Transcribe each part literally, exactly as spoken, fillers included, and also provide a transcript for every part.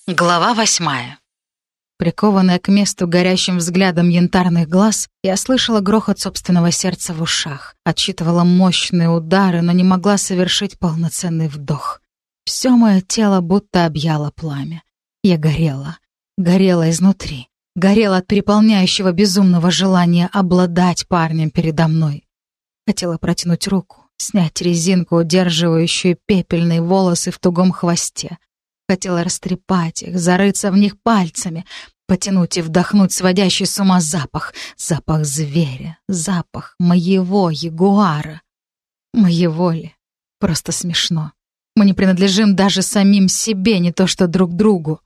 Глава восьмая. Прикованная к месту горящим взглядом янтарных глаз, я слышала грохот собственного сердца в ушах, отсчитывала мощные удары, но не могла совершить полноценный вдох. Все мое тело будто объяло пламя. Я горела, горела изнутри, горела от переполняющего безумного желания обладать парнем передо мной. Хотела протянуть руку, снять резинку, удерживающую пепельные волосы в тугом хвосте. Хотела растрепать их, зарыться в них пальцами, потянуть и вдохнуть сводящий с ума запах. Запах зверя, запах моего ягуара. Моего ли? Просто смешно. Мы не принадлежим даже самим себе, не то что друг другу.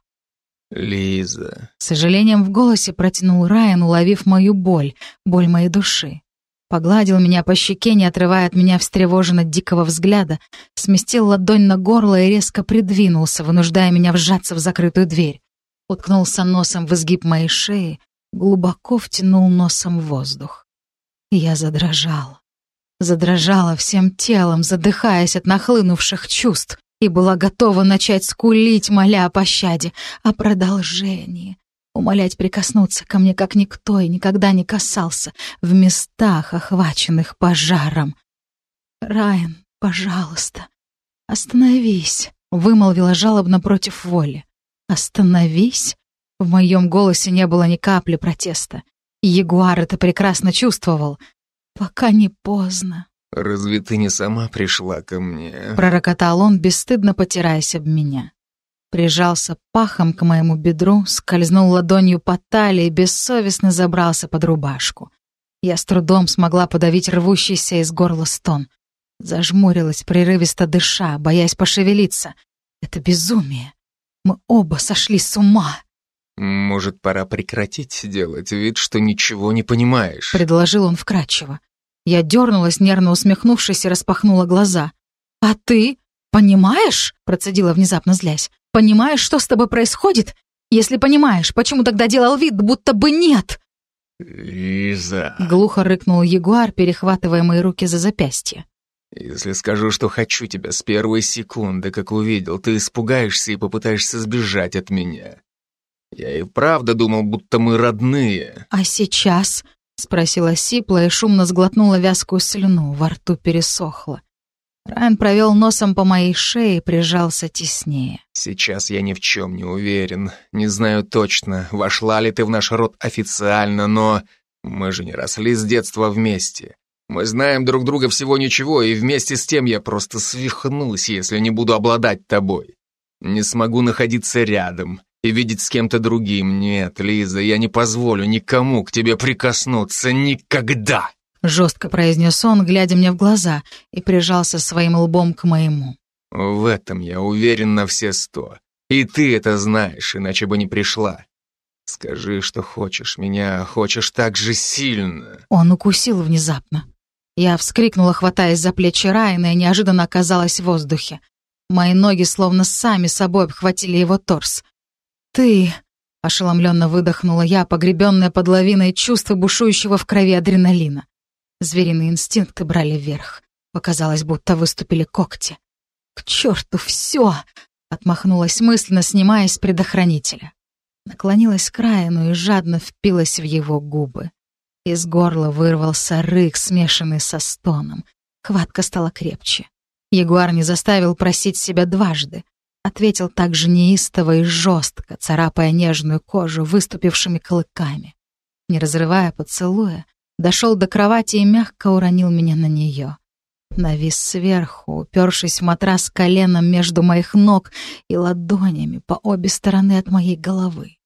Лиза. С сожалением в голосе протянул Райан, уловив мою боль, боль моей души. Погладил меня по щеке, не отрывая от меня встревоженно дикого взгляда, сместил ладонь на горло и резко придвинулся, вынуждая меня вжаться в закрытую дверь. Уткнулся носом в изгиб моей шеи, глубоко втянул носом в воздух. Я задрожала. Задрожала всем телом, задыхаясь от нахлынувших чувств, и была готова начать скулить, моля о пощаде, о продолжении. Умолять прикоснуться ко мне, как никто и никогда не касался, в местах, охваченных пожаром. «Райан, пожалуйста, остановись», — вымолвила жалобно против воли. «Остановись?» В моем голосе не было ни капли протеста. Ягуар это прекрасно чувствовал. «Пока не поздно». «Разве ты не сама пришла ко мне?» Пророкотал он, бесстыдно потираясь об меня. Прижался пахом к моему бедру, скользнул ладонью по талии и бессовестно забрался под рубашку. Я с трудом смогла подавить рвущийся из горла стон. Зажмурилась, прерывисто дыша, боясь пошевелиться. Это безумие. Мы оба сошли с ума. «Может, пора прекратить делать вид, что ничего не понимаешь?» Предложил он вкратчиво. Я дернулась, нервно усмехнувшись, и распахнула глаза. «А ты понимаешь?» — процедила внезапно злясь. «Понимаешь, что с тобой происходит? Если понимаешь, почему тогда делал вид, будто бы нет?» «Лиза!» — глухо рыкнул ягуар, перехватывая мои руки за запястье. «Если скажу, что хочу тебя с первой секунды, как увидел, ты испугаешься и попытаешься сбежать от меня. Я и правда думал, будто мы родные». «А сейчас?» — спросила сипло и шумно сглотнула вязкую слюну, во рту пересохло. Райан провел носом по моей шее и прижался теснее. «Сейчас я ни в чем не уверен. Не знаю точно, вошла ли ты в наш род официально, но мы же не росли с детства вместе. Мы знаем друг друга всего ничего, и вместе с тем я просто свихнусь, если не буду обладать тобой. Не смогу находиться рядом и видеть с кем-то другим. Нет, Лиза, я не позволю никому к тебе прикоснуться никогда!» Жестко произнес он, глядя мне в глаза, и прижался своим лбом к моему. «В этом я уверен на все сто. И ты это знаешь, иначе бы не пришла. Скажи, что хочешь меня, хочешь так же сильно». Он укусил внезапно. Я вскрикнула, хватаясь за плечи Райана, и неожиданно оказалась в воздухе. Мои ноги словно сами собой обхватили его торс. «Ты...» — ошеломленно выдохнула я, погребенная под лавиной чувства бушующего в крови адреналина. Звериные инстинкты брали вверх. Показалось, будто выступили когти. «К черту все!» — отмахнулась мысленно, снимаясь с предохранителя. Наклонилась к Райану и жадно впилась в его губы. Из горла вырвался рык, смешанный со стоном. Хватка стала крепче. Ягуар не заставил просить себя дважды. Ответил так же неистово и жестко, царапая нежную кожу выступившими клыками. Не разрывая поцелуя, дошел до кровати и мягко уронил меня на нее. Навис сверху, упершись в матрас коленом между моих ног и ладонями по обе стороны от моей головы.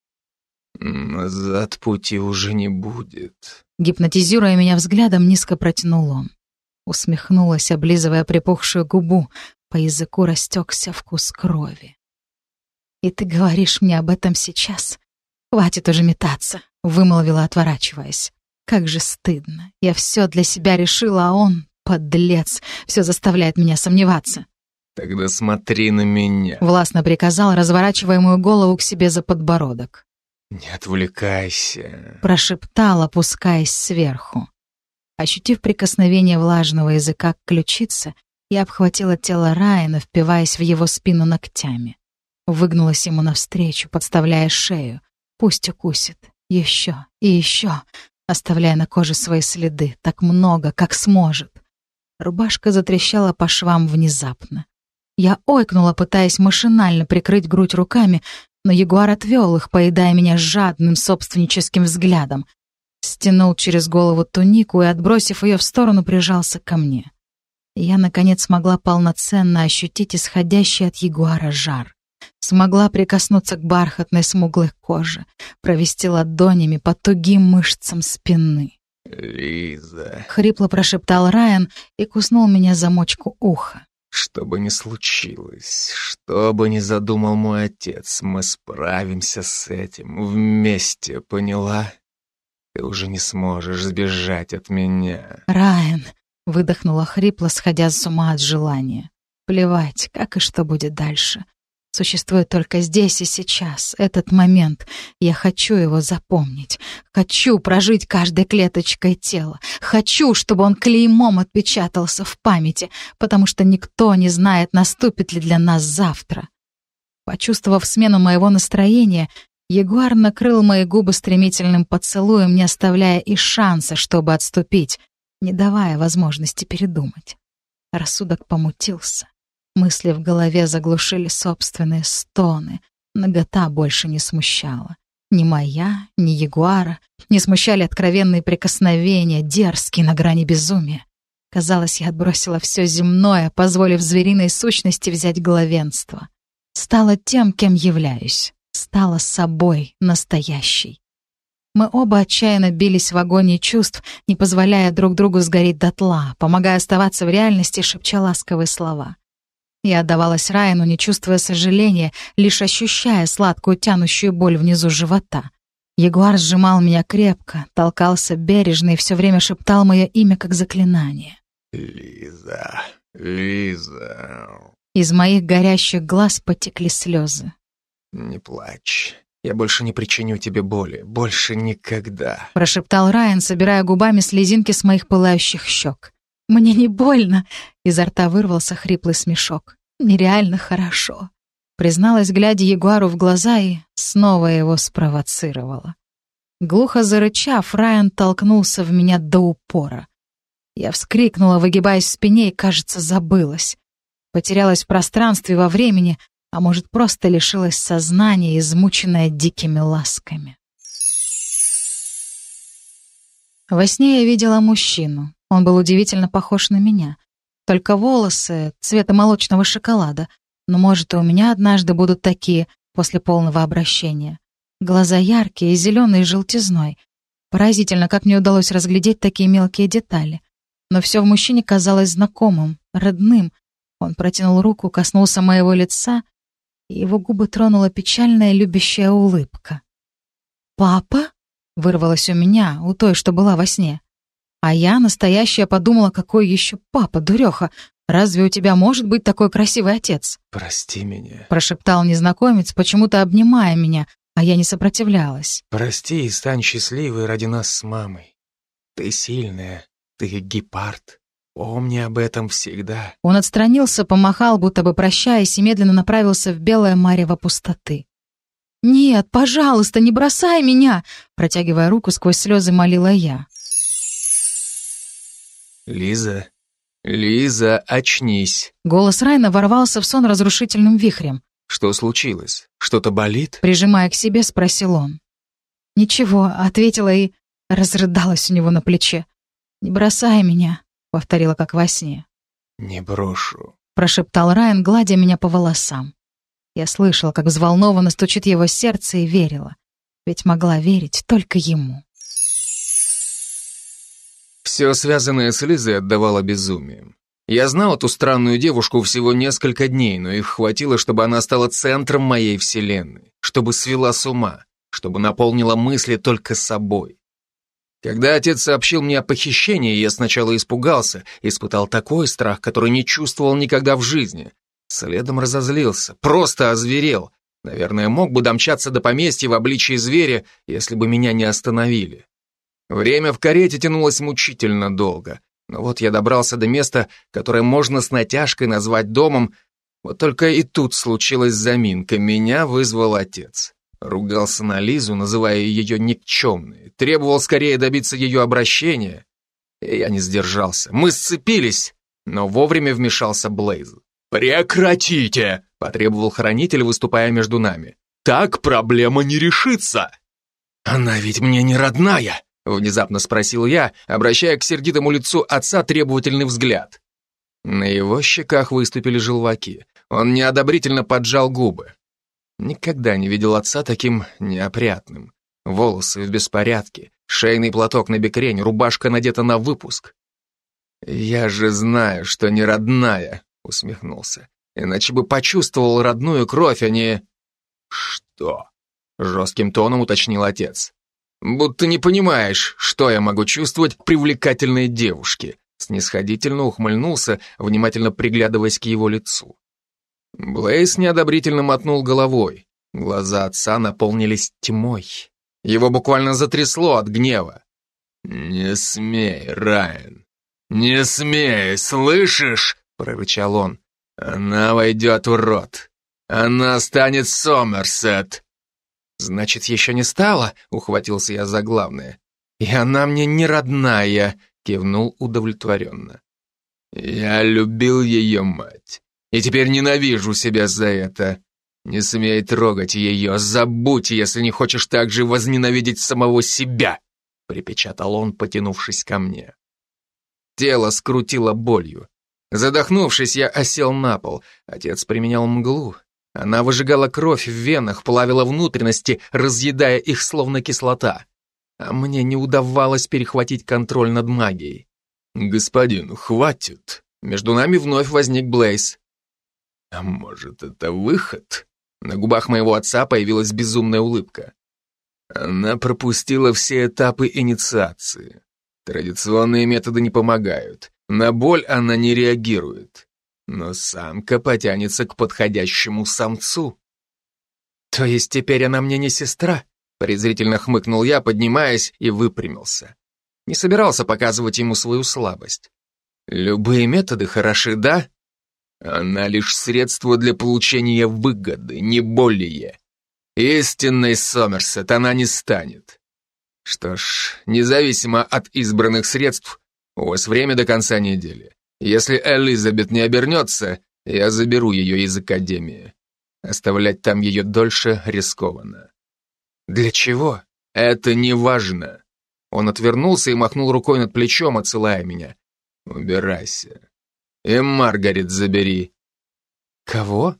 «Назад пути уже не будет», — гипнотизируя меня взглядом, низко протянул он. Усмехнулась, облизывая припухшую губу, по языку растекся вкус крови. «И ты говоришь мне об этом сейчас? Хватит уже метаться», — вымолвила, отворачиваясь. Как же стыдно. Я все для себя решила, а он, подлец, все заставляет меня сомневаться. «Тогда смотри на меня», — властно приказал, разворачивая мою голову к себе за подбородок. «Не отвлекайся», — прошептал, опускаясь сверху. Ощутив прикосновение влажного языка к ключице, я обхватила тело Райана, впиваясь в его спину ногтями. выгнулась ему навстречу, подставляя шею. Пусть укусит. Еще и еще, оставляя на коже свои следы, так много, как сможет. Рубашка затрещала по швам внезапно. Я ойкнула, пытаясь машинально прикрыть грудь руками, но ягуар отвел их, поедая меня жадным собственническим взглядом. Стянул через голову тунику и, отбросив ее в сторону, прижался ко мне. Я, наконец, смогла полноценно ощутить исходящий от ягуара жар. Смогла прикоснуться к бархатной смуглой коже, провести ладонями по тугим мышцам спины. «Лиза», — хрипло прошептал Райан и куснул меня за мочку уха. «Что бы ни случилось, что бы ни задумал мой отец, мы справимся с этим вместе, поняла? Ты уже не сможешь сбежать от меня». «Райан», — выдохнула хрипло, сходя с ума от желания. «Плевать, как и что будет дальше. Существует только здесь и сейчас, этот момент. Я хочу его запомнить. Хочу прожить каждой клеточкой тела. Хочу, чтобы он клеймом отпечатался в памяти, потому что никто не знает, наступит ли для нас завтра». Почувствовав смену моего настроения, ягуар накрыл мои губы стремительным поцелуем, не оставляя и шанса, чтобы отступить, не давая возможности передумать. Рассудок помутился. Мысли в голове заглушили собственные стоны. Нагота больше не смущала. Ни моя, ни ягуара не смущали откровенные прикосновения, дерзкие на грани безумия. Казалось, я отбросила все земное, позволив звериной сущности взять главенство. Стала тем, кем являюсь. Стала собой настоящей. Мы оба отчаянно бились в агонии чувств, не позволяя друг другу сгореть дотла, помогая оставаться в реальности, шепча ласковые слова. Я отдавалась Райану, не чувствуя сожаления, лишь ощущая сладкую тянущую боль внизу живота. Ягуар сжимал меня крепко, толкался бережно и все время шептал мое имя как заклинание. «Лиза, Лиза...» Из моих горящих глаз потекли слезы. «Не плачь. Я больше не причиню тебе боли. Больше никогда», — прошептал Райан, собирая губами слезинки с моих пылающих щек. «Мне не больно!» — изо рта вырвался хриплый смешок. «Нереально хорошо!» Призналась, глядя ягуару в глаза, и снова его спровоцировала. Глухо зарычав, Райан толкнулся в меня до упора. Я вскрикнула, выгибаясь в спине, и, кажется, забылась. Потерялась в пространстве и во времени, а может, просто лишилась сознания, измученная дикими ласками. Во сне я видела мужчину. Он был удивительно похож на меня. Только волосы цвета молочного шоколада. Но, может, и у меня однажды будут такие после полного обращения. Глаза яркие, зеленые с желтизной. Поразительно, как мне удалось разглядеть такие мелкие детали. Но все в мужчине казалось знакомым, родным. Он протянул руку, коснулся моего лица, и его губы тронула печальная любящая улыбка. «Папа?» — вырвалось у меня, у той, что была во сне. А я, настоящая, подумала, какой еще папа, дуреха. Разве у тебя может быть такой красивый отец? «Прости меня», — прошептал незнакомец, почему-то обнимая меня, а я не сопротивлялась. «Прости и стань счастливой ради нас с мамой. Ты сильная, ты гепард. Помни об этом всегда». Он отстранился, помахал, будто бы прощаясь, и медленно направился в белое марево пустоты. «Нет, пожалуйста, не бросай меня!» Протягивая руку, сквозь слезы молила я. «Лиза, Лиза, очнись!» Голос Райана ворвался в сон разрушительным вихрем. «Что случилось? Что-то болит?» Прижимая к себе, спросил он. «Ничего», — ответила и разрыдалась у него на плече. «Не бросай меня», — повторила как во сне. «Не брошу», — прошептал Райан, гладя меня по волосам. Я слышала, как взволнованно стучит его сердце, и верила. Ведь могла верить только ему. Все связанное с Лизой отдавало безумием. Я знал эту странную девушку всего несколько дней, но их хватило, чтобы она стала центром моей вселенной, чтобы свела с ума, чтобы наполнила мысли только собой. Когда отец сообщил мне о похищении, я сначала испугался, испытал такой страх, который не чувствовал никогда в жизни. Следом разозлился, просто озверел. Наверное, мог бы домчаться до поместья в обличии зверя, если бы меня не остановили. Время в карете тянулось мучительно долго, но вот я добрался до места, которое можно с натяжкой назвать домом, Вот только и тут случилась заминка. Меня вызвал отец. Ругался на Лизу, называя ее никчемной. Требовал скорее добиться ее обращения. И я не сдержался. Мы сцепились, но вовремя вмешался Блейз. «Прекратите!» — потребовал хранитель, выступая между нами. «Так проблема не решится!» «Она ведь мне не родная!» — внезапно спросил я, обращая к сердитому лицу отца требовательный взгляд. На его щеках выступили желваки. Он неодобрительно поджал губы. Никогда не видел отца таким неопрятным. Волосы в беспорядке, шейный платок на бекрень, рубашка надета на выпуск. «Я же знаю, что не родная», — усмехнулся. «Иначе бы почувствовал родную кровь, а не...» «Что?» — жестким тоном уточнил отец. «Будто не понимаешь, что я могу чувствовать к привлекательной девушке», — снисходительно ухмыльнулся, внимательно приглядываясь к его лицу. Блейз неодобрительно мотнул головой. Глаза отца наполнились тьмой. Его буквально затрясло от гнева. «Не смей, Райан! Не смей, слышишь?» — прорычал он. «Она войдет в рот. Она станет Сомерсет!» «Значит, еще не стала?» — ухватился я за главное. «И она мне не родная!» — кивнул удовлетворенно. «Я любил ее мать. И теперь ненавижу себя за это. Не смей трогать ее, забудь, если не хочешь так же возненавидеть самого себя», — припечатал он, потянувшись ко мне. Тело скрутило болью. Задохнувшись, я осел на пол. Отец применял мглу. Она выжигала кровь в венах, плавила внутренности, разъедая их словно кислота. А мне не удавалось перехватить контроль над магией. «Господин, хватит!» Между нами вновь возник Блейз. «А может, это выход?» На губах моего отца появилась безумная улыбка. Она пропустила все этапы инициации. Традиционные методы не помогают. На боль она не реагирует. Но самка потянется к подходящему самцу. «То есть теперь она мне не сестра?» Презрительно хмыкнул я, поднимаясь, и выпрямился. Не собирался показывать ему свою слабость. «Любые методы хороши, да?» Она лишь средство для получения выгоды, не более. Истинной Сомерсет она не станет. Что ж, независимо от избранных средств, у вас время до конца недели. Если Элизабет не обернется, я заберу ее из Академии. Оставлять там ее дольше рискованно. Для чего? Это не важно. Он отвернулся и махнул рукой над плечом, отсылая меня. Убирайся. И Маргарет забери. Кого?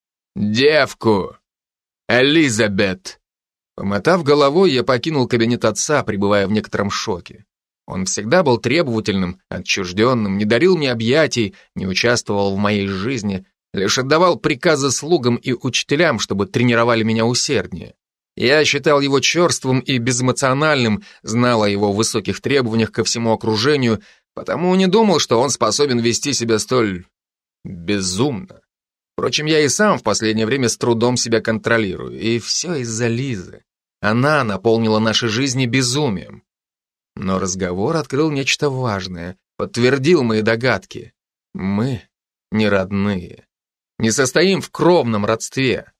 Девку. Элизабет. Помотав головой, я покинул кабинет отца, пребывая в некотором шоке. Он всегда был требовательным, отчужденным, не дарил мне объятий, не участвовал в моей жизни, лишь отдавал приказы слугам и учителям, чтобы тренировали меня усерднее. Я считал его черствым и безэмоциональным, знал о его высоких требованиях ко всему окружению, потому не думал, что он способен вести себя столь безумно. Впрочем, я и сам в последнее время с трудом себя контролирую, и все из-за Лизы. Она наполнила наши жизни безумием. Но разговор открыл нечто важное, подтвердил мои догадки. Мы не родные, не состоим в кровном родстве.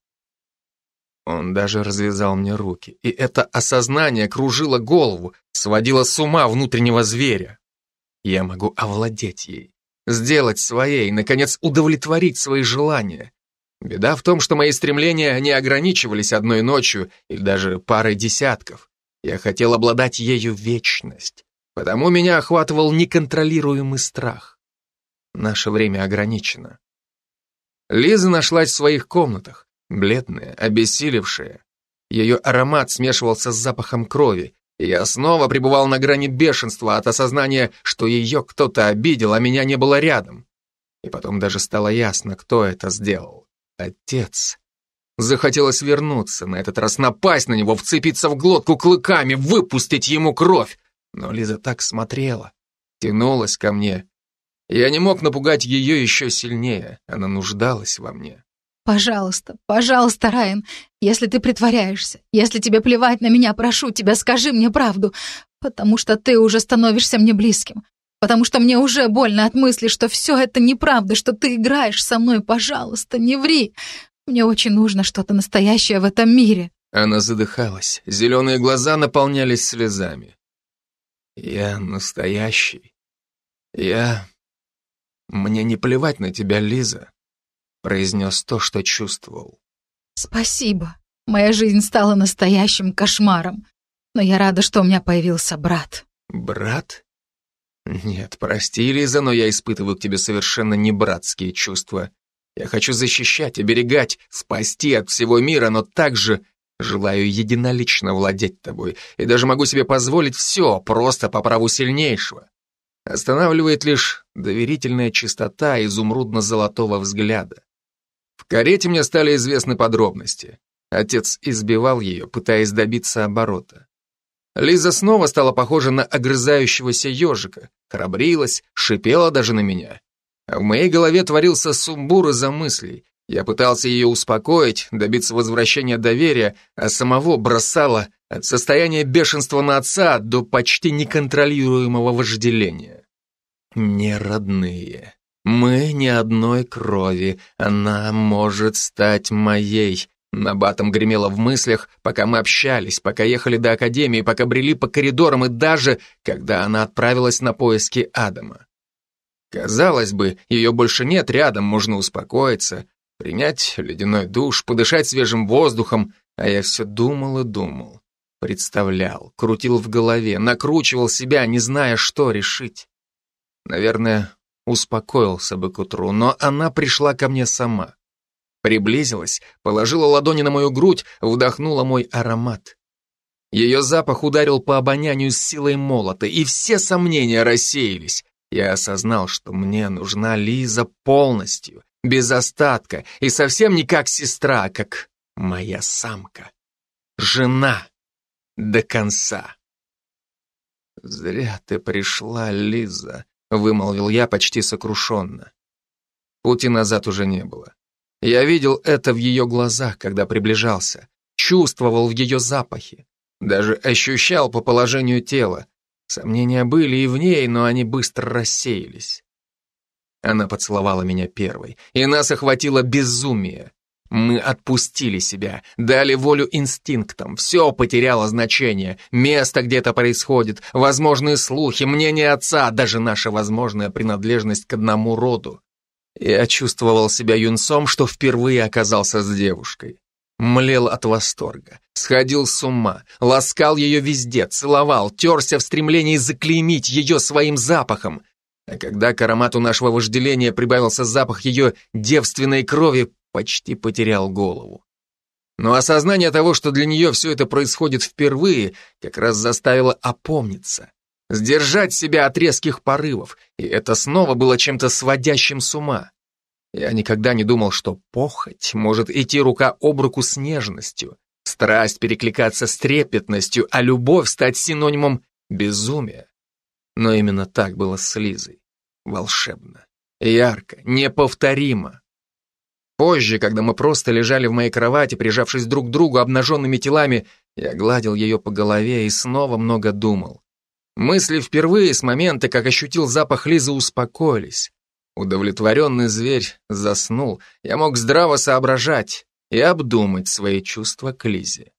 Он даже развязал мне руки, и это осознание кружило голову, сводило с ума внутреннего зверя. Я могу овладеть ей, сделать своей, наконец удовлетворить свои желания. Беда в том, что мои стремления не ограничивались одной ночью или даже парой десятков. Я хотел обладать ею вечность, потому меня охватывал неконтролируемый страх. Наше время ограничено. Лиза нашлась в своих комнатах, бледная, обессилевшая. Ее аромат смешивался с запахом крови, и я снова пребывал на грани бешенства от осознания, что ее кто-то обидел, а меня не было рядом. И потом даже стало ясно, кто это сделал. Отец. Захотелось вернуться, на этот раз напасть на него, вцепиться в глотку клыками, выпустить ему кровь. Но Лиза так смотрела, тянулась ко мне. Я не мог напугать ее еще сильнее, она нуждалась во мне. «Пожалуйста, пожалуйста, Райан, если ты притворяешься, если тебе плевать на меня, прошу тебя, скажи мне правду, потому что ты уже становишься мне близким. потому что мне уже больно от мысли, что все это неправда, что ты играешь со мной. Пожалуйста, не ври. Мне очень нужно что-то настоящее в этом мире». Она задыхалась, зеленые глаза наполнялись слезами. «Я настоящий. Я... Мне не плевать на тебя, Лиза», — произнес то, что чувствовал. «Спасибо. Моя жизнь стала настоящим кошмаром. Но я рада, что у меня появился брат». «Брат? Нет, прости, Лиза, но я испытываю к тебе совершенно не братские чувства. Я хочу защищать, оберегать, спасти от всего мира, но также желаю единолично владеть тобой и даже могу себе позволить все, просто по праву сильнейшего. Останавливает лишь доверительная чистота изумрудно-золотого взгляда. В карете мне стали известны подробности. Отец избивал ее, пытаясь добиться оборота. Лиза снова стала похожа на огрызающегося ежика, храбрилась, шипела даже на меня. А в моей голове творился сумбур из-за мыслей. Я пытался ее успокоить, добиться возвращения доверия, а самого бросало от состояния бешенства на отца до почти неконтролируемого вожделения. Не родные. Мы не одной крови. Она может стать моей. Набатом гремело в мыслях, пока мы общались, пока ехали до академии, пока брели по коридорам и даже, когда она отправилась на поиски Адама. Казалось бы, ее больше нет рядом, можно успокоиться, принять ледяной душ, подышать свежим воздухом, а я все думал и думал, представлял, крутил в голове, накручивал себя, не зная, что решить. Наверное, успокоился бы к утру, но она пришла ко мне сама. Приблизилась, положила ладони на мою грудь, вдохнула мой аромат. Ее запах ударил по обонянию с силой молота, и все сомнения рассеялись. Я осознал, что мне нужна Лиза полностью, без остатка, и совсем не как сестра, а как моя самка. Жена. До конца. «Зря ты пришла, Лиза», — вымолвил я почти сокрушенно. Пути назад уже не было. Я видел это в ее глазах, когда приближался, чувствовал в ее запахе, даже ощущал по положению тела. Сомнения были и в ней, но они быстро рассеялись. Она поцеловала меня первой, и нас охватило безумие. Мы отпустили себя, дали волю инстинктам, все потеряло значение, место где-то происходит, возможные слухи, мнение отца, даже наша возможная принадлежность к одному роду. Я чувствовал себя юнцом, что впервые оказался с девушкой. Млел от восторга, сходил с ума, ласкал ее везде, целовал, терся в стремлении заклеймить ее своим запахом. А когда к аромату нашего вожделения прибавился запах ее девственной крови, почти потерял голову. Но осознание того, что для нее все это происходит впервые, как раз заставило опомниться, сдержать себя от резких порывов, и это снова было чем-то сводящим с ума. Я никогда не думал, что похоть может идти рука об руку с нежностью, страсть перекликаться с трепетностью, а любовь стать синонимом безумия. Но именно так было с Лизой. Волшебно, ярко, неповторимо. Позже, когда мы просто лежали в моей кровати, прижавшись друг к другу обнаженными телами, я гладил ее по голове и снова много думал. Мысли впервые с момента, как ощутил запах Лизы, успокоились. Удовлетворенный зверь заснул, я мог здраво соображать и обдумать свои чувства к Лизе.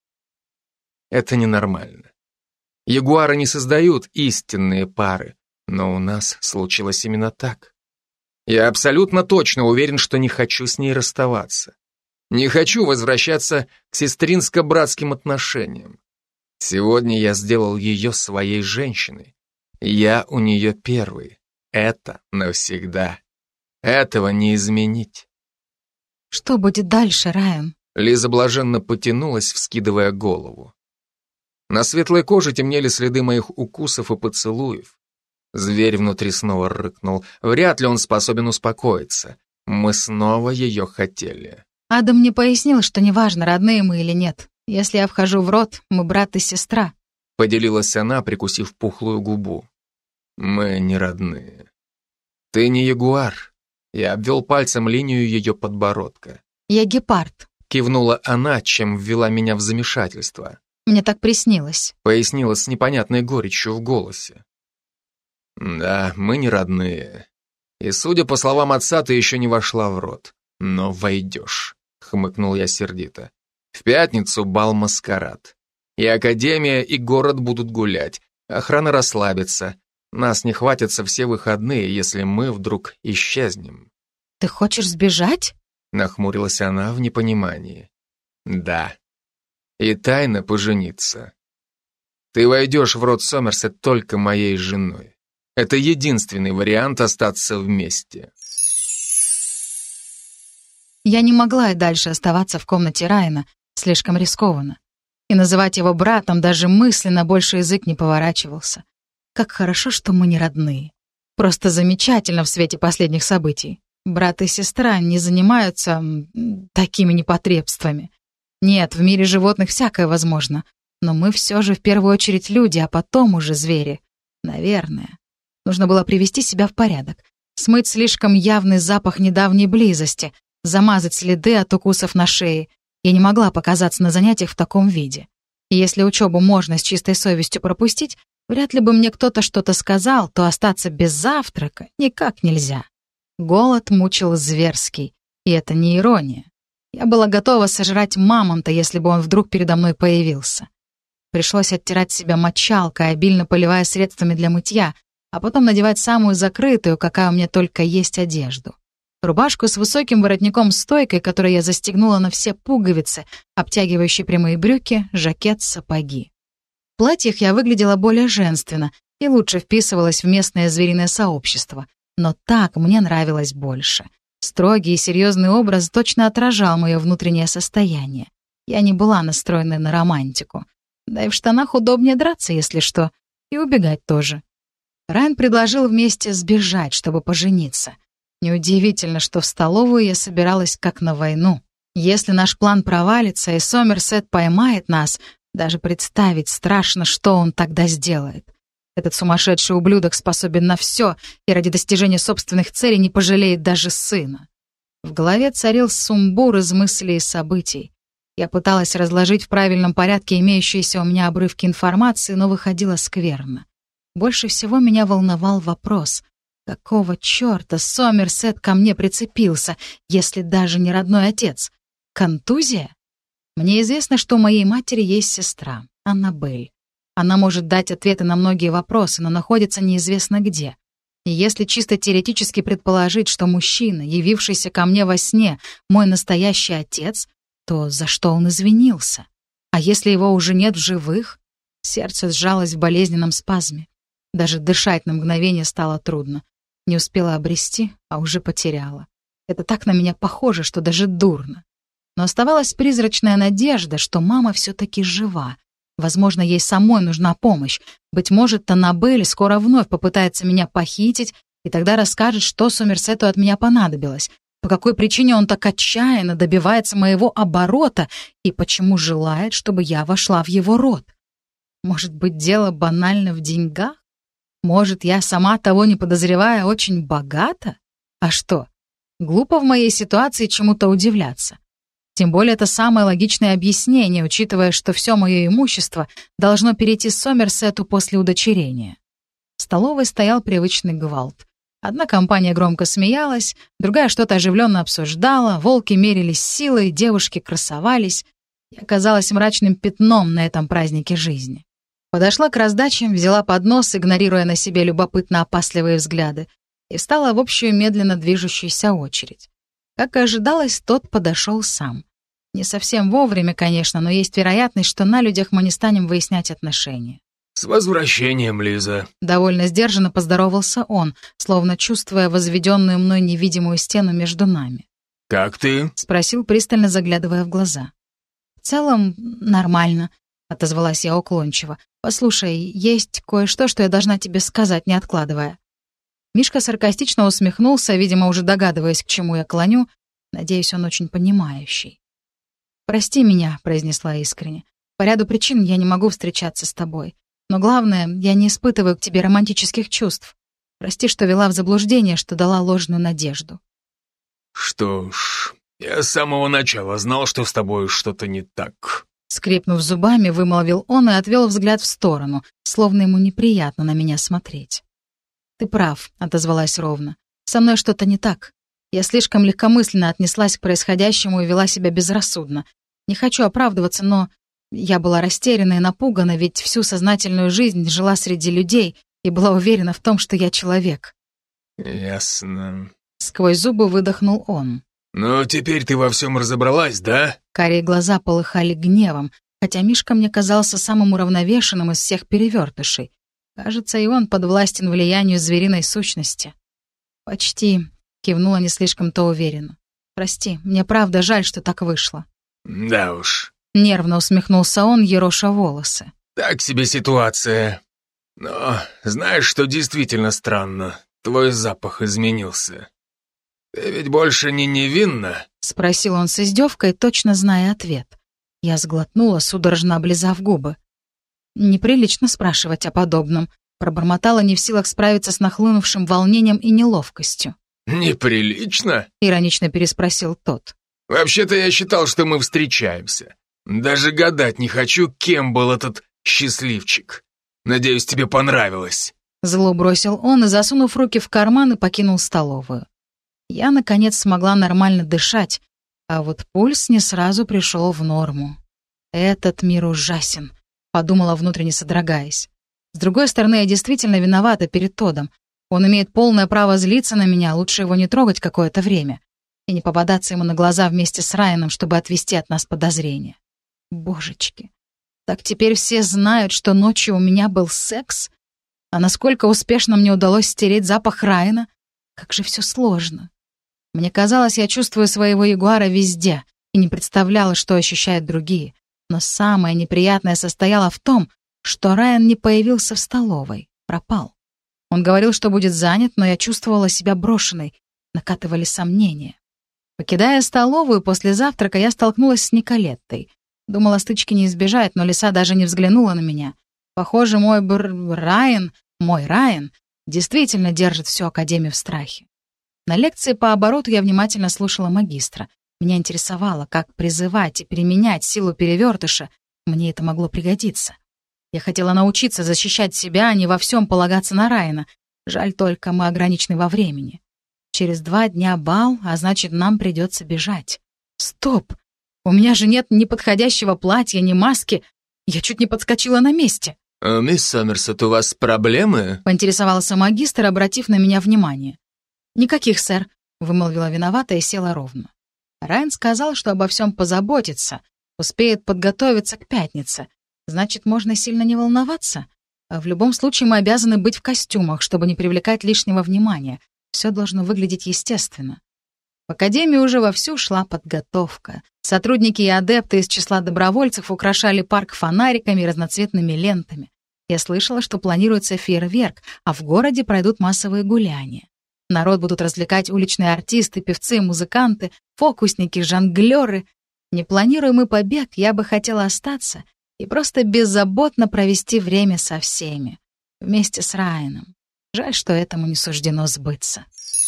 Это ненормально. Ягуары не создают истинные пары, но у нас случилось именно так. Я абсолютно точно уверен, что не хочу с ней расставаться. Не хочу возвращаться к сестринско-братским отношениям. Сегодня я сделал ее своей женщиной. Я у нее первый. Это навсегда. Этого не изменить. «Что будет дальше, Райан?» Лиза блаженно потянулась, вскидывая голову. На светлой коже темнели следы моих укусов и поцелуев. Зверь внутри снова рыкнул. Вряд ли он способен успокоиться. Мы снова ее хотели. Адам мне пояснил, что неважно, родные мы или нет. Если я вхожу в род, мы брат и сестра. Поделилась она, прикусив пухлую губу. Мы не родные. Ты не ягуар. Я обвел пальцем линию ее подбородка. Я гепард. Кивнула она, чем ввела меня в замешательство. Мне так приснилось. Пояснила с непонятной горечью в голосе. Да, мы не родные. И, судя по словам отца, ты еще не вошла в род. Но войдешь, хмыкнул я сердито. В пятницу бал-маскарад. И академия, и город будут гулять. Охрана расслабится. Нас не хватятся все выходные, если мы вдруг исчезнем. Ты хочешь сбежать? Нахмурилась она в непонимании. Да. И тайно пожениться. Ты войдешь в род Сомерсет только моей женой. Это единственный вариант остаться вместе. Я не могла и дальше оставаться в комнате Райана, слишком рискованно. И называть его братом даже мысленно больше язык не поворачивался. Как хорошо, что мы не родные. Просто замечательно в свете последних событий. Брат и сестра не занимаются м, такими непотребствами. Нет, в мире животных всякое возможно. Но мы все же в первую очередь люди, а потом уже звери. Наверное. Нужно было привести себя в порядок. Смыть слишком явный запах недавней близости, замазать следы от укусов на шее. Я не могла показаться на занятиях в таком виде. И если учебу можно с чистой совестью пропустить, вряд ли бы мне кто-то что-то сказал, то остаться без завтрака никак нельзя. Голод мучил зверский, и это не ирония. Я была готова сожрать мамонта, если бы он вдруг передо мной появился. Пришлось оттирать себя мочалкой, обильно поливая средствами для мытья, а потом надевать самую закрытую, какая у меня только есть, одежду. Рубашку с высоким воротником-стойкой, которую я застегнула на все пуговицы, обтягивающие прямые брюки, жакет, сапоги. В платьях я выглядела более женственно и лучше вписывалась в местное звериное сообщество. Но так мне нравилось больше. Строгий и серьезный образ точно отражал мое внутреннее состояние. Я не была настроена на романтику. Да и в штанах удобнее драться, если что, и убегать тоже. Райан предложил вместе сбежать, чтобы пожениться. Неудивительно, что в столовую я собиралась как на войну. Если наш план провалится и Сомерсет поймает нас, даже представить страшно, что он тогда сделает. Этот сумасшедший ублюдок способен на все и ради достижения собственных целей не пожалеет даже сына. В голове царил сумбур из мыслей и событий. Я пыталась разложить в правильном порядке имеющиеся у меня обрывки информации, но выходило скверно. Больше всего меня волновал вопрос: какого черта Сомерсет ко мне прицепился, если даже не родной отец? Контузия? Мне известно, что у моей матери есть сестра, Аннабель. Она может дать ответы на многие вопросы, но находится неизвестно где. И если чисто теоретически предположить, что мужчина, явившийся ко мне во сне, мой настоящий отец, то за что он извинился? А если его уже нет в живых? Сердце сжалось в болезненном спазме. Даже дышать на мгновение стало трудно. Не успела обрести, а уже потеряла. Это так на меня похоже, что даже дурно. Но оставалась призрачная надежда, что мама все-таки жива. Возможно, ей самой нужна помощь. Быть может, Аннабель скоро вновь попытается меня похитить, и тогда расскажет, что Сомерсету от меня понадобилось, по какой причине он так отчаянно добивается моего оборота и почему желает, чтобы я вошла в его род. Может быть, дело банально в деньгах? Может, я сама, того не подозревая, очень богата? А что? Глупо в моей ситуации чему-то удивляться. Тем более это самое логичное объяснение, учитывая, что все мое имущество должно перейти Сомерсету после удочерения. В столовой стоял привычный гвалт. Одна компания громко смеялась, другая что-то оживленно обсуждала, волки мерились силой, девушки красовались. Я оказалась мрачным пятном на этом празднике жизни. Подошла к раздаче, взяла поднос, игнорируя на себе любопытно-опасливые взгляды, и встала в общую медленно движущуюся очередь. Как и ожидалось, тот подошел сам. Не совсем вовремя, конечно, но есть вероятность, что на людях мы не станем выяснять отношения. «С возвращением, Лиза!» Довольно сдержанно поздоровался он, словно чувствуя возведенную мной невидимую стену между нами. «Как ты?» — спросил, пристально заглядывая в глаза. «В целом, нормально», — отозвалась я уклончиво. «Послушай, есть кое-что, что я должна тебе сказать, не откладывая». Мишка саркастично усмехнулся, видимо, уже догадываясь, к чему я клоню. Надеюсь, он очень понимающий. «Прости меня», — произнесла искренне. «По ряду причин я не могу встречаться с тобой. Но главное, я не испытываю к тебе романтических чувств. Прости, что вела в заблуждение, что дала ложную надежду». «Что ж, я с самого начала знал, что с тобой что-то не так». Скрипнув зубами, вымолвил он и отвел взгляд в сторону, словно ему неприятно на меня смотреть. «Ты прав», — отозвалась ровно. «Со мной что-то не так. Я слишком легкомысленно отнеслась к происходящему и вела себя безрассудно. Не хочу оправдываться, но я была растеряна и напугана, ведь всю сознательную жизнь жила среди людей и была уверена в том, что я человек». «Ясно». Сквозь зубы выдохнул он. «Ну, теперь ты во всем разобралась, да?» Карие глаза полыхали гневом, хотя Мишка мне казался самым уравновешенным из всех перевертышей. Кажется, и он подвластен влиянию звериной сущности. «Почти», — кивнула не слишком-то уверенно. «Прости, мне правда жаль, что так вышло». «Да уж». Нервно усмехнулся он, ероша волосы. «Так себе ситуация. Но знаешь, что действительно странно? Твой запах изменился. Ты ведь больше не невинна?» — спросил он с издевкой, точно зная ответ. Я сглотнула, судорожно облизав губы. «Неприлично спрашивать о подобном», — пробормотала, не в силах справиться с нахлынувшим волнением и неловкостью. «Неприлично?» — иронично переспросил тот. «Вообще-то я считал, что мы встречаемся. Даже гадать не хочу, кем был этот счастливчик. Надеюсь, тебе понравилось». Зло бросил он и, засунув руки в карман, и покинул столовую. Я, наконец, смогла нормально дышать, а вот пульс не сразу пришел в норму. «Этот мир ужасен», — подумала, внутренне содрогаясь. С другой стороны, я действительно виновата перед Тодом. Он имеет полное право злиться на меня, лучше его не трогать какое-то время и не попадаться ему на глаза вместе с Райаном, чтобы отвести от нас подозрения. Божечки, так теперь все знают, что ночью у меня был секс? А насколько успешно мне удалось стереть запах Райана? Как же все сложно. Мне казалось, я чувствую своего ягуара везде и не представляла, что ощущают другие. Но самое неприятное состояло в том, что Райан не появился в столовой, пропал. Он говорил, что будет занят, но я чувствовала себя брошенной, накатывали сомнения. Покидая столовую после завтрака, я столкнулась с Николеттой. Думала, стычки не избежать, но лиса даже не взглянула на меня. Похоже, мой бр... Райан, мой Райан, действительно держит всю Академию в страхе. На лекции по обороту я внимательно слушала магистра. Меня интересовало, как призывать и применять силу перевертыша. Мне это могло пригодиться. Я хотела научиться защищать себя, а не во всем полагаться на Райана. Жаль только, мы ограничены во времени. Через два дня бал, а значит, нам придется бежать. Стоп! У меня же нет ни подходящего платья, ни маски. Я чуть не подскочила на месте. «Мисс Сомерсет, у вас проблемы?» — поинтересовался магистр, обратив на меня внимание. «Никаких, сэр», — вымолвила виновата и села ровно. Райан сказал, что обо всем позаботится, успеет подготовиться к пятнице. Значит, можно сильно не волноваться. В любом случае мы обязаны быть в костюмах, чтобы не привлекать лишнего внимания. Все должно выглядеть естественно. В академии уже вовсю шла подготовка. Сотрудники и адепты из числа добровольцев украшали парк фонариками и разноцветными лентами. Я слышала, что планируется фейерверк, а в городе пройдут массовые гуляния. Народ будут развлекать уличные артисты, певцы, музыканты, фокусники, жонглеры. Не планируя мы побег, я бы хотела остаться и просто беззаботно провести время со всеми, вместе с Райаном. Жаль, что этому не суждено сбыться.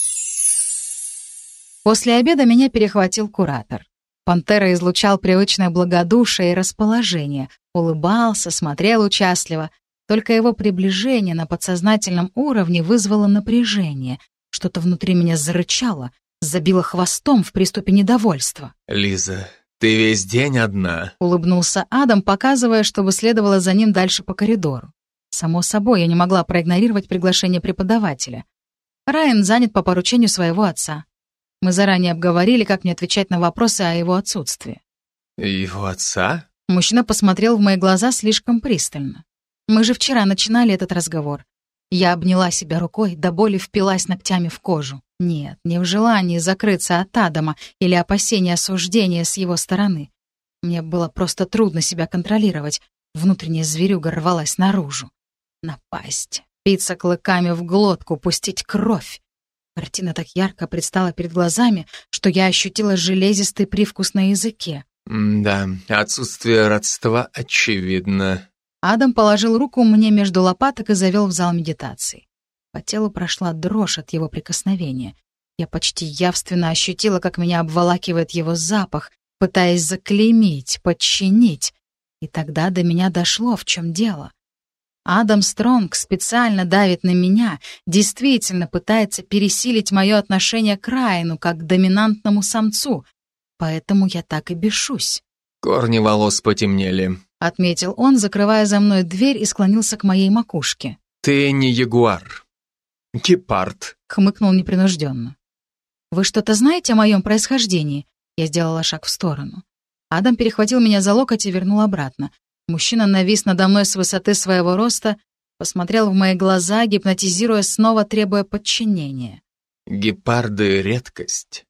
После обеда меня перехватил куратор. Пантера излучал привычное благодушие и расположение, улыбался, смотрел участливо. Только его приближение на подсознательном уровне вызвало напряжение. Что-то внутри меня зарычало, забило хвостом в приступе недовольства. «Лиза, ты весь день одна?» — улыбнулся Адам, показывая, чтобы следовало за ним дальше по коридору. Само собой, я не могла проигнорировать приглашение преподавателя. Райан занят по поручению своего отца. Мы заранее обговорили, как мне отвечать на вопросы о его отсутствии. «Его отца?» Мужчина посмотрел в мои глаза слишком пристально. Мы же вчера начинали этот разговор. Я обняла себя рукой, до боли впилась ногтями в кожу. Нет, не в желании закрыться от Адама или опасения осуждения с его стороны. Мне было просто трудно себя контролировать. Внутренняя зверюга рвалась наружу. Напасть, биться клыками в глотку, пустить кровь. Картина так ярко предстала перед глазами, что я ощутила железистый привкус на языке. «Да, отсутствие родства очевидно». Адам положил руку мне между лопаток и завел в зал медитации. По телу прошла дрожь от его прикосновения. Я почти явственно ощутила, как меня обволакивает его запах, пытаясь заклеймить, подчинить. И тогда до меня дошло, в чем дело. Адам Стронг специально давит на меня, действительно пытается пересилить мое отношение к Райану как к доминантному самцу, поэтому я так и бешусь. «Корни волос потемнели», — отметил он, закрывая за мной дверь и склонился к моей макушке. «Ты не ягуар. Гепард», — хмыкнул непринужденно. «Вы что-то знаете о моем происхождении?» Я сделала шаг в сторону. Адам перехватил меня за локоть и вернул обратно. Мужчина навис надо мной с высоты своего роста, посмотрел в мои глаза, гипнотизируя, снова требуя подчинения. «Гепарды — редкость.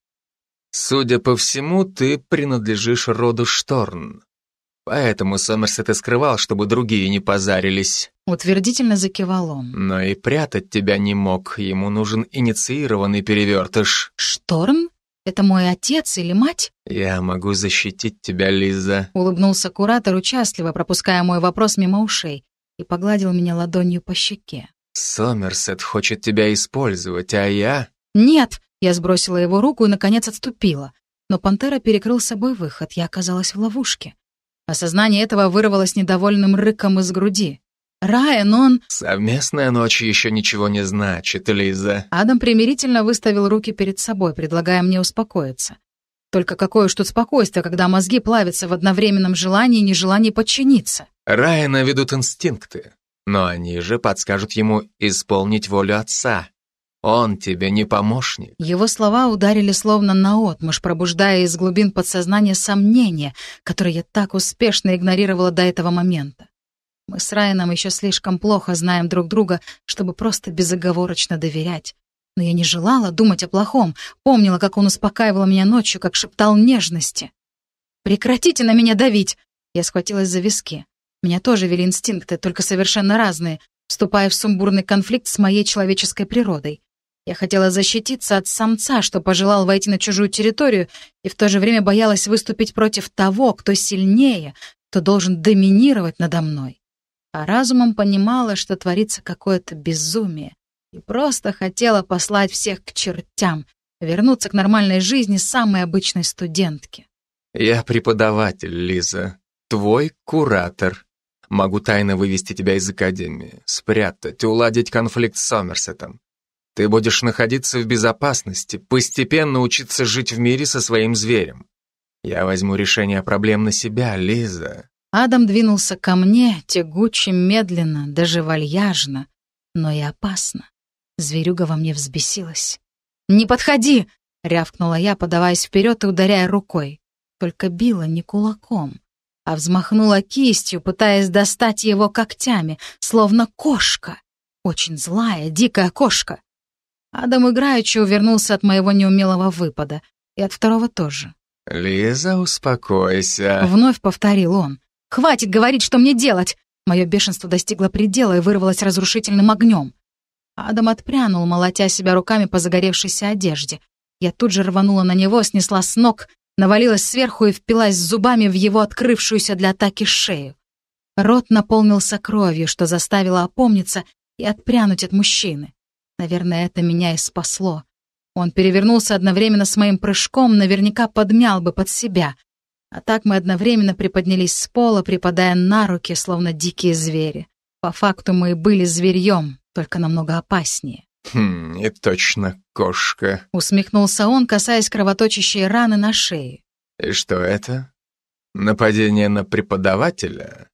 Судя по всему, ты принадлежишь роду Шторн. Поэтому Сомерсет и скрывал, чтобы другие не позарились». Утвердительно закивал он. «Но и прятать тебя не мог, ему нужен инициированный перевертыш». «Шторн? Это мой отец или мать?» «Я могу защитить тебя, Лиза», — улыбнулся куратор участливо, пропуская мой вопрос мимо ушей, и погладил меня ладонью по щеке. «Сомерсет хочет тебя использовать, а я...» «Нет!» — я сбросила его руку и, наконец, отступила. Но пантера перекрыл собой выход, я оказалась в ловушке. Осознание этого вырвалось недовольным рыком из груди. «Райан, он...» «Совместная ночь еще ничего не значит, Лиза». Адам примирительно выставил руки перед собой, предлагая мне успокоиться. Только какое уж тут спокойствие, когда мозги плавятся в одновременном желании и нежелании подчиниться. Райана ведут инстинкты, но они же подскажут ему исполнить волю отца. Он тебе не помощник. Его слова ударили словно наотмашь, пробуждая из глубин подсознания сомнения, которые я так успешно игнорировала до этого момента. Мы с Райаном еще слишком плохо знаем друг друга, чтобы просто безоговорочно доверять. Но я не желала думать о плохом, помнила, как он успокаивал меня ночью, как шептал нежности. «Прекратите на меня давить!» Я схватилась за виски. Меня тоже вели инстинкты, только совершенно разные, вступая в сумбурный конфликт с моей человеческой природой. Я хотела защититься от самца, что пожелал войти на чужую территорию, и в то же время боялась выступить против того, кто сильнее, кто должен доминировать надо мной. А разумом понимала, что творится какое-то безумие, и просто хотела послать всех к чертям, вернуться к нормальной жизни самой обычной студентки. «Я преподаватель, Лиза, твой куратор. Могу тайно вывести тебя из академии, спрятать, уладить конфликт с Сомерсетом. Ты будешь находиться в безопасности, постепенно учиться жить в мире со своим зверем. Я возьму решение проблем на себя, Лиза». Адам двинулся ко мне, тягуче, медленно, даже вальяжно, но и опасно. Зверюга во мне взбесилась. «Не подходи!» — рявкнула я, подаваясь вперед и ударяя рукой. Только била не кулаком, а взмахнула кистью, пытаясь достать его когтями, словно кошка. Очень злая, дикая кошка. Адам играючи увернулся от моего неумелого выпада, и от второго тоже. «Лиза, успокойся», — вновь повторил он. «Хватит говорить, что мне делать!» Мое бешенство достигло предела и вырвалось разрушительным огнем. Адам отпрянул, молотя себя руками по загоревшейся одежде. Я тут же рванула на него, снесла с ног, навалилась сверху и впилась зубами в его открывшуюся для атаки шею. Рот наполнился кровью, что заставило опомниться и отпрянуть от мужчины. Наверное, это меня и спасло. Он перевернулся одновременно с моим прыжком, наверняка подмял бы под себя. А так мы одновременно приподнялись с пола, припадая на руки, словно дикие звери. По факту мы и были зверьем, только намного опаснее. «Хм, и точно кошка», — усмехнулся он, касаясь кровоточащей раны на шее. «И что это? Нападение на преподавателя?»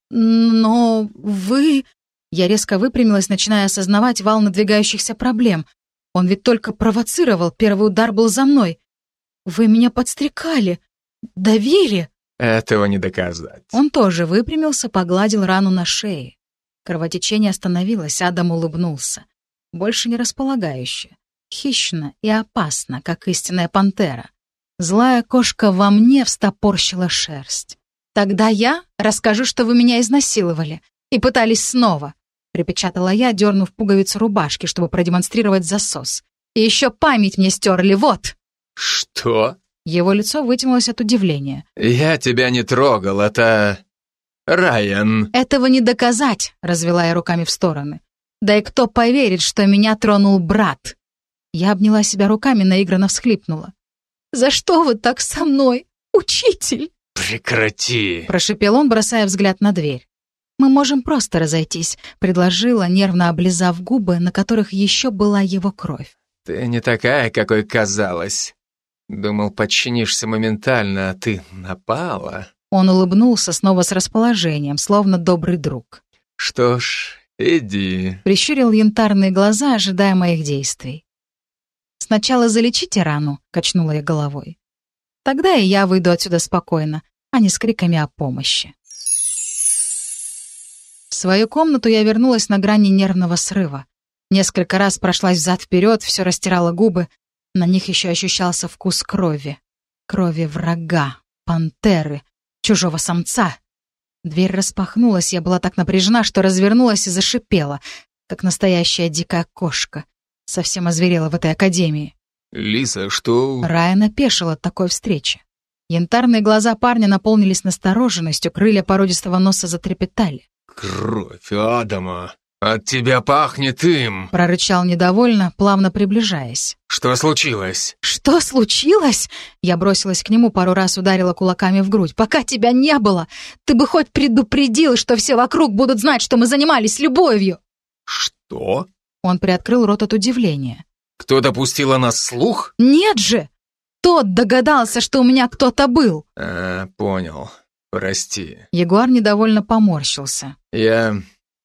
«Но вы...» Я резко выпрямилась, начиная осознавать вал надвигающихся проблем. Он ведь только провоцировал, первый удар был за мной. «Вы меня подстрекали, давили?» «Этого не доказать». Он тоже выпрямился, погладил рану на шее. Кровотечение остановилось, Адам улыбнулся. Больше не располагающе. Хищно и опасно, как истинная пантера. Злая кошка во мне встопорщила шерсть. «Тогда я расскажу, что вы меня изнасиловали и пытались снова», припечатала я, дернув пуговицу рубашки, чтобы продемонстрировать засос. «И еще память мне стерли, вот!» «Что?» Его лицо вытянулось от удивления. «Я тебя не трогал, это... Райан». «Этого не доказать», — развела я руками в стороны. «Да и кто поверит, что меня тронул брат?» Я обняла себя руками, наигранно всхлипнула. «За что вы так со мной, учитель?» «Прекрати!» — прошипел он, бросая взгляд на дверь. Мы можем просто разойтись», — предложила, нервно облизав губы, на которых еще была его кровь. «Ты не такая, какой казалась. Думал, подчинишься моментально, а ты напала». Он улыбнулся снова с расположением, словно добрый друг. «Что ж, иди». Прищурил янтарные глаза, ожидая моих действий. «Сначала залечите рану», — качнула я головой. «Тогда и я выйду отсюда спокойно, а не с криками о помощи». В свою комнату я вернулась на грани нервного срыва. Несколько раз прошлась взад-вперед, все растирала губы. На них еще ощущался вкус крови. Крови врага, пантеры, чужого самца. Дверь распахнулась, я была так напряжена, что развернулась и зашипела, как настоящая дикая кошка. Совсем озверела в этой академии. «Лиса, что...» Райан опешил от такой встречи. Янтарные глаза парня наполнились настороженностью, крылья породистого носа затрепетали. «Кровь Адама! От тебя пахнет им!» Прорычал недовольно, плавно приближаясь. «Что случилось?» «Что случилось?» Я бросилась к нему, пару раз ударила кулаками в грудь. «Пока тебя не было! Ты бы хоть предупредил, что все вокруг будут знать, что мы занимались любовью!» «Что?» Он приоткрыл рот от удивления. «Кто допустил о нас слух?» «Нет же! Тот догадался, что у меня кто-то был!» «А, понял. Прости». Ягуар недовольно поморщился. «Я...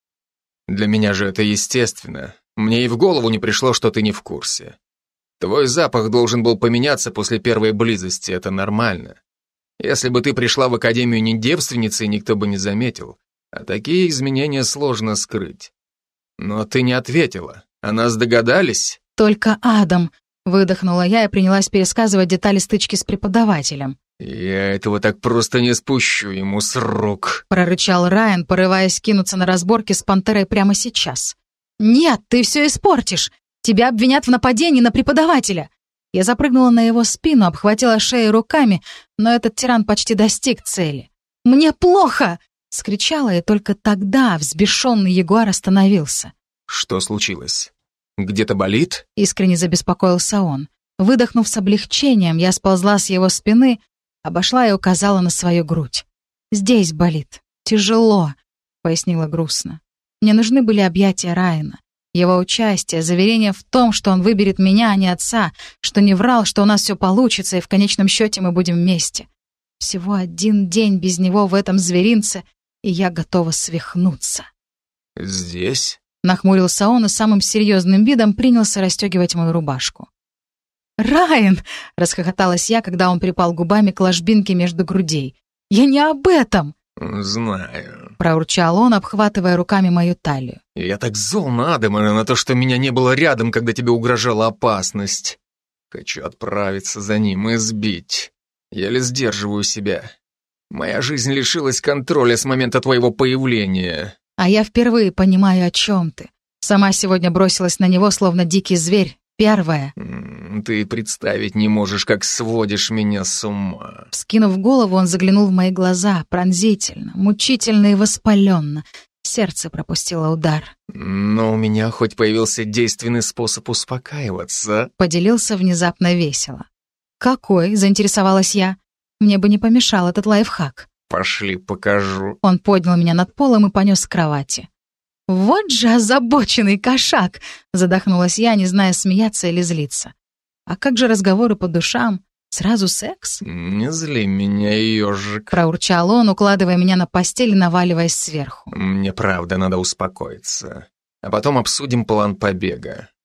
Для меня же это естественно. Мне и в голову не пришло, что ты не в курсе. Твой запах должен был поменяться после первой близости, это нормально. Если бы ты пришла в академию не девственницей, никто бы не заметил. А такие изменения сложно скрыть. Но ты не ответила. О нас догадались?» «Только Адам», — выдохнула я и принялась пересказывать детали стычки с преподавателем. «Я этого так просто не спущу ему с рук», — прорычал Райан, порываясь кинуться на разборки с пантерой прямо сейчас. «Нет, ты все испортишь! Тебя обвинят в нападении на преподавателя!» Я запрыгнула на его спину, обхватила шею руками, но этот тиран почти достиг цели. «Мне плохо!» — скричала, и только тогда взбешенный ягуар остановился. «Что случилось? Где-то болит?» — искренне забеспокоился он. Выдохнув с облегчением, я сползла с его спины, обошла и указала на свою грудь. «Здесь болит. Тяжело», — пояснила грустно. Мне нужны были объятия Райана, его участие, заверение в том, что он выберет меня, а не отца, что не врал, что у нас все получится, и в конечном счете мы будем вместе. Всего один день без него в этом зверинце, и я готова свихнуться. «Здесь?» — нахмурился он и самым серьезным видом принялся расстегивать мою рубашку. «Райан!» — расхохоталась я, когда он припал губами к ложбинке между грудей. «Я не об этом!» «Знаю», — проурчал он, обхватывая руками мою талию. «Я так зол на Адама, на то, что меня не было рядом, когда тебе угрожала опасность. Хочу отправиться за ним и сбить. Еле сдерживаю себя. Моя жизнь лишилась контроля с момента твоего появления». «А я впервые понимаю, о чем ты. Сама сегодня бросилась на него, словно дикий зверь. Первая». «Ты представить не можешь, как сводишь меня с ума». Вскинув голову, он заглянул в мои глаза, пронзительно, мучительно и воспаленно. Сердце пропустило удар. «Но у меня хоть появился действенный способ успокаиваться», — поделился внезапно весело. «Какой?» — заинтересовалась я. «Мне бы не помешал этот лайфхак». «Пошли, покажу». Он поднял меня над полом и понес к кровати. «Вот же озабоченный кошак!» — задохнулась я, не зная, смеяться или злиться. «А как же разговоры по душам? Сразу секс?» «Не зли меня, ежик», — проурчал он, укладывая меня на постель и наваливаясь сверху. «Мне правда надо успокоиться. А потом обсудим план побега.